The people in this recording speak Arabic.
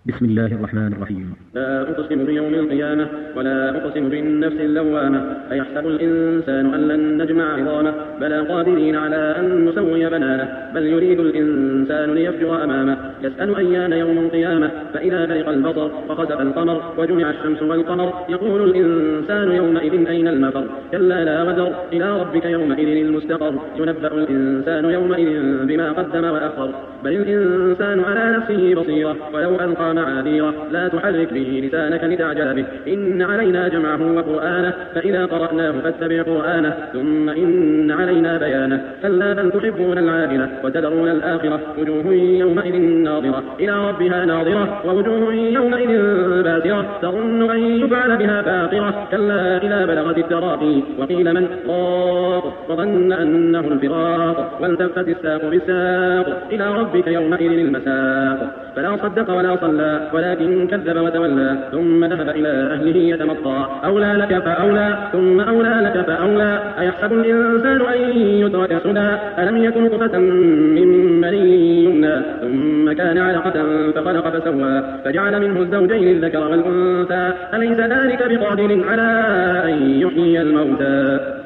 بسم الله الرحمن الرحيم. لا أقسم بيوم القيامة ولا أقسم بالنفس اللوامة أيحسب الإنسان أن لن نجمع عظامه بلى قادرين على أن نسوي بنانه بل يريد الإنسان ليفجر أمامه يسأل أيان يوم القيامة فإذا برق البصر وخسف القمر وجمع الشمس والقمر يقول الإنسان يومئذ أين المفر كلا لا وزر إلى ربك يومئذ المستقر ينبأ الإنسان يومئذ بما قدم وأخر بل الإنسان على نفسه بصيرة ولو ألقى معاذيره لا تحرك به لسانك لتعجل به إن علينا جمعه وقرآنه فإذا قرأناه فاتبع قرآنه ثم إن علينا بيانه كلا بل تحبون العاجلة وتذرون الآخرة وجوه يومئذ ناظرة إلى ربها ناظرة ووجوه يومئذ باسرة تظن أن يفعل بها فاقرة كلا إذا بلغت التراقي وقيل من راق وظن أنه الفراق والتفت الساق بالساق إلى ربك يومئذ المساق فلا صدق ولا صلى ولكن كذب وتولى ثم ذهب إلى أهله يتمطى أولى لك فأولى ثم أولى لك فأولى أيحسب الإنسان أن يترك سدى ألم يكن نطفة من مني يمنى ثم كان علقة فخلق فسوى فجعل منه الزوجين الذكر والأنثى أليس ذلك بقادر على أن يحيي الموتى